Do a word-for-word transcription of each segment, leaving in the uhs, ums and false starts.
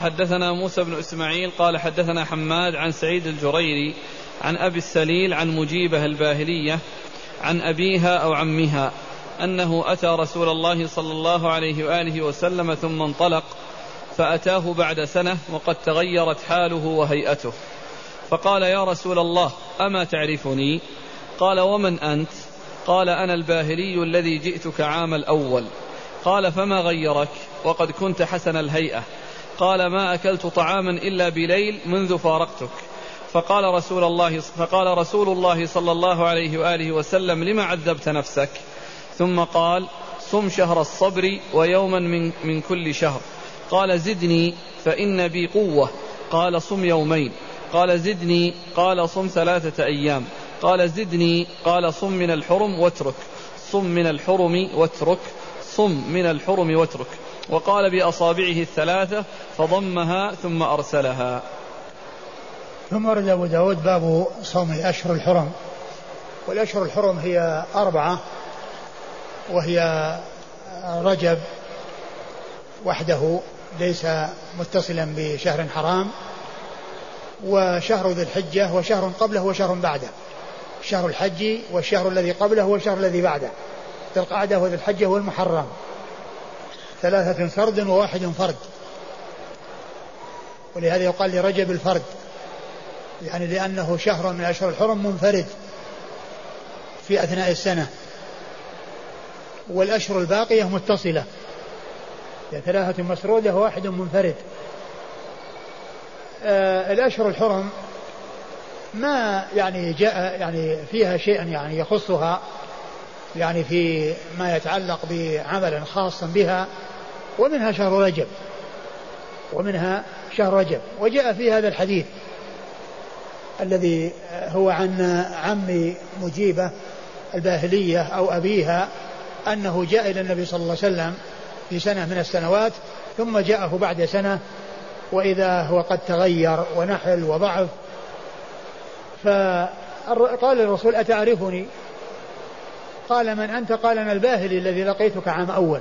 حدثنا موسى بن إسماعيل قال حدثنا حماد عن سعيد الجريري عن أبي السليل عن مجيبة الباهلية عن أبيها أو عمها أنه أتى رسول الله صلى الله عليه وآله وسلم ثم انطلق، فأتاه بعد سنة وقد تغيرت حاله وهيئته، فقال: يا رسول الله، أما تعرفني؟ قال: ومن أنت؟ قال: أنا الباهلي الذي جئتك عام الأول. قال: فما غيرك وقد كنت حسن الهيئة؟ قال: ما أكلت طعاما إلا بليل منذ فارقتك. فقال رسول الله, فقال رسول الله صلى الله عليه وآله وسلم: لما عذبت نفسك؟ ثم قال: صم شهر الصبر ويوما من, من كل شهر. قال: زدني فإن بي قوة. قال: صم يومين. قال: زدني. قال: صم ثلاثة أيام. قال: زدني. قال: صم من الحرم واترك. صم من الحرم واترك. صم من الحرم واترك. وقال بأصابعه الثلاثة فضمها ثم أرسلها. ثم ورد أبو داود باب صوم أشهر الحرم. والأشهر الحرم هي أربعة، وهي رجب وحده ليس متصلا بشهر حرام، وشهر ذي الحجة، وشهر قبله وشهر بعده، شهر الحج والشهر الذي قبله والشهر الذي بعده، ذي القعدة وذي الحجة والمحرم، ثلاثة فرد وواحد فرد. ولهذا يقال لرجب الفرد، يعني لأنه شهر من أشهر الحرم منفرد في أثناء السنة، والأشهر الباقية متصلة، يعني ثلاثة مسرودة وواحد منفرد. آه الأشهر الحرم ما يعني جاء يعني فيها شيء يعني يخصها، يعني في ما يتعلق بعمل خاص بها، ومنها شهر رجب ومنها شهر رجب. وجاء في هذا الحديث الذي هو عن عم مجيبة الباهلية أو أبيها أنه جاء إلى النبي صلى الله عليه وسلم في سنة من السنوات، ثم جاءه بعد سنة وإذا هو قد تغير ونحل وضعف، فقال الرسول: أتعرفني؟ قال: من أنت؟ قال: أنا الباهلي الذي لقيتك عام أول.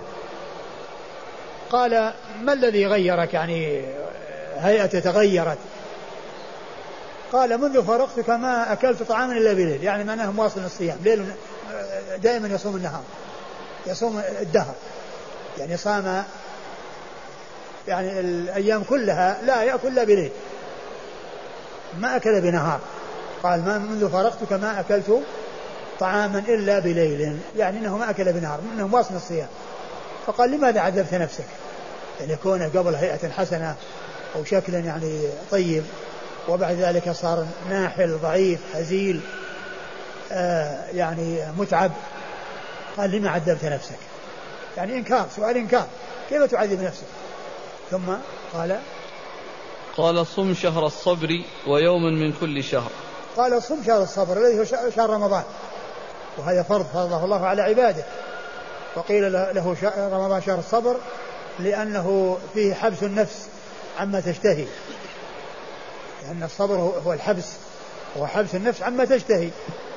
قال: ما الذي غيرك؟ يعني هيئته تغيرت. قال: منذ فارقتك ما أكلت طعاما إلا بليل، يعني معناه مواصل الصيام، ليل دائما يصوم النهار، يصوم الدهر، يعني صام يعني الأيام كلها لا يأكل إلا بليل، ما أكل بنهار. قال: ما منذ فارقتك ما أكلت طعاما إلا بليل، يعني أنه ما أكل بنهار، أنه مواصل الصيام. فقال: لماذا عذبت نفسك؟ يعني كونه قبل هيئة حسنة أو شكلا يعني طيب، وبعد ذلك صار ناحل ضعيف هزيل آه يعني متعب. قال: لما عذبت نفسك؟ يعني إنكار، سؤال إنكار، كيف تعذب نفسك؟ ثم قال قال: صم شهر الصبر ويوما من كل شهر. قال: صم شهر الصبر الذي هو شهر رمضان، وهذا فرض فرضه الله على عباده. وقيل له رمضان شهر الصبر لأنه فيه حبس النفس عما تشتهي، لأن الصبر هو الحبس، هو حبس النفس عما تشتهي،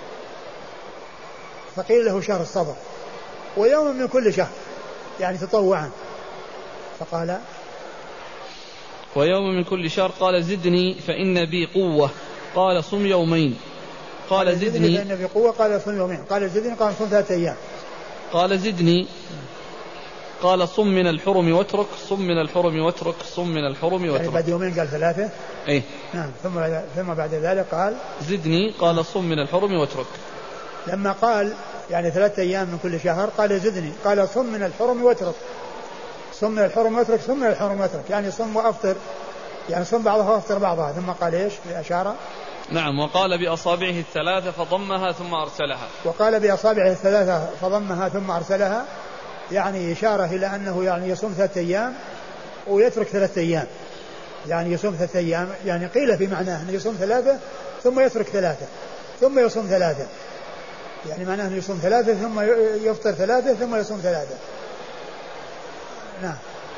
فقيل له شهر الصبر. ويوم من كل شهر يعني تطوعا. فقال: ويوم من كل شهر. قال: زدني فإن بي قوة. قال: صم يومين. قال: زدني فإن بي قوة. قال: صم يومين. قال: زدني. قال: صم ثلاثة أيام. قال: زدني. قال: صم من الحرم واترك. صم من الحرم واترك. صم من الحرم واترك. يعني بعد يومين قال ثلاثة. ايه نعم. ثم ثم بعد ذلك قال: زدني. قال: صم من الحرم واترك. لما قال يعني ثلاثة أيام من كل شهر قال: زدني. قال: صم من الحرم واترك. صم من الحرم واترك. صم من الحرم واترك، يعني صم وأفطر، يعني صم بعضها وأفطر بعضها. ثم قال إيش في أشارة؟ نعم. وقال بأصابعه الثلاثة فضمها ثم أرسلها. وقال بأصابعه الثلاثة فضمها ثم أرسلها، يعني إشارة إلى أنه يعني يصوم ثلاثة أيام ويترك ثلاثة أيام، يعني يصوم ثلاثة أيام، يعني قيل في معناه أنه يصوم ثلاثة ثم يترك ثلاثة ثم يصوم ثلاثة، يعني معناه أنه يصوم ثلاثة ثم يفطر ثلاثة ثم يصوم ثلاثة. نعم.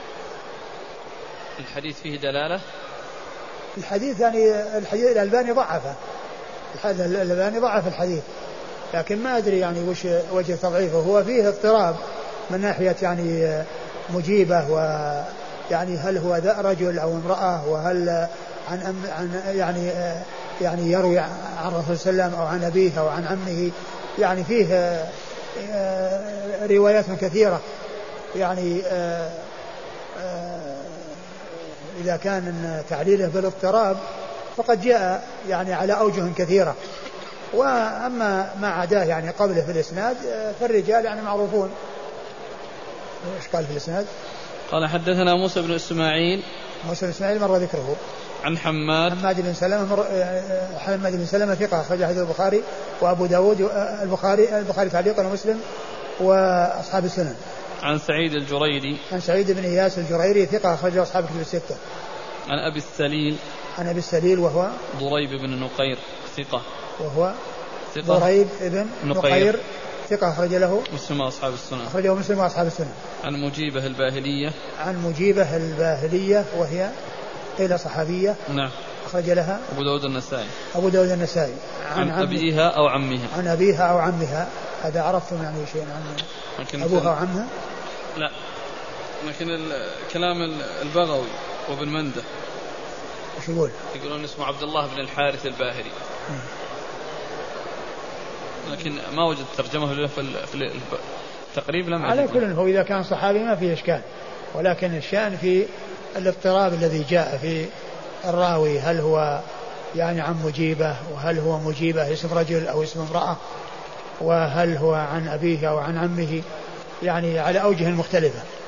الحديث فيه دلالة. الحديث يعني الحديث الألباني ضعفه، الألباني ضعف الحديث، لكن ما أدري يعني وش وجه تضعيفه. هو فيه اضطراب من ناحية يعني مجيبة يعني هل هو ذا رجل أو امرأة، وهل عن, أم عن يعني يعني يروي عن الرسول صلى الله عليه وسلم أو عن أبيه أو عن عمه. يعني فيه روايات كثيرة. يعني إذا كان تعليله بالاضطراب فقد جاء يعني على أوجه كثيرة. وأما ما عداه يعني قبله في الإسناد فالرجال يعني معروفون. إيش قال في الإسناد؟ قال حدثنا موسى بن إسماعيل. موسى بن إسماعيل مر ذكره. عن حماد. حماد بن سلمة مر... حماد بن سلمة ثقة أخرج حديث البخاري وأبو داود البخاري البخاري تعليقا ومسلم وأصحاب السنن. عن سعيد الجريري. عن سعيد بن إياس الجريري ثقة أخرج أصحاب الكتب الستة. عن أبي السليل. عن أبي السليل وهو ضريب بن نقير ثقة. وهو ثقة. ضريب بن نقير ثقة أخرج له مسلم وأصحاب السنن. أخرجه مسلم وأصحاب السنن. عن مجيبة الباهلية. عن مجيبة الباهلية وهي قيل صحابية. نعم. أخرج لها أبو داود النسائي. أبو داود النسائي. عن, عن أبيها أو عمها. عن أبيها أو عمها. هذا عرفتم يعني شيء عن أبوها أو عمها؟ لا، لكن كلام البغوي وابن منده ايش يقول؟ يقولون اسمه عبد الله بن الحارث الباهلي، لكن ما وجد ترجمه له في التقريب. لم على كل هو إذا كان صحابي ما فيه إشكال، ولكن الشأن في الاضطراب الذي جاء في الراوي، هل هو يعني عن مجيبة، وهل هو مجيبة اسم رجل أو اسم امرأة، وهل هو عن أبيه أو عن عمه، يعني على أوجه مختلفة.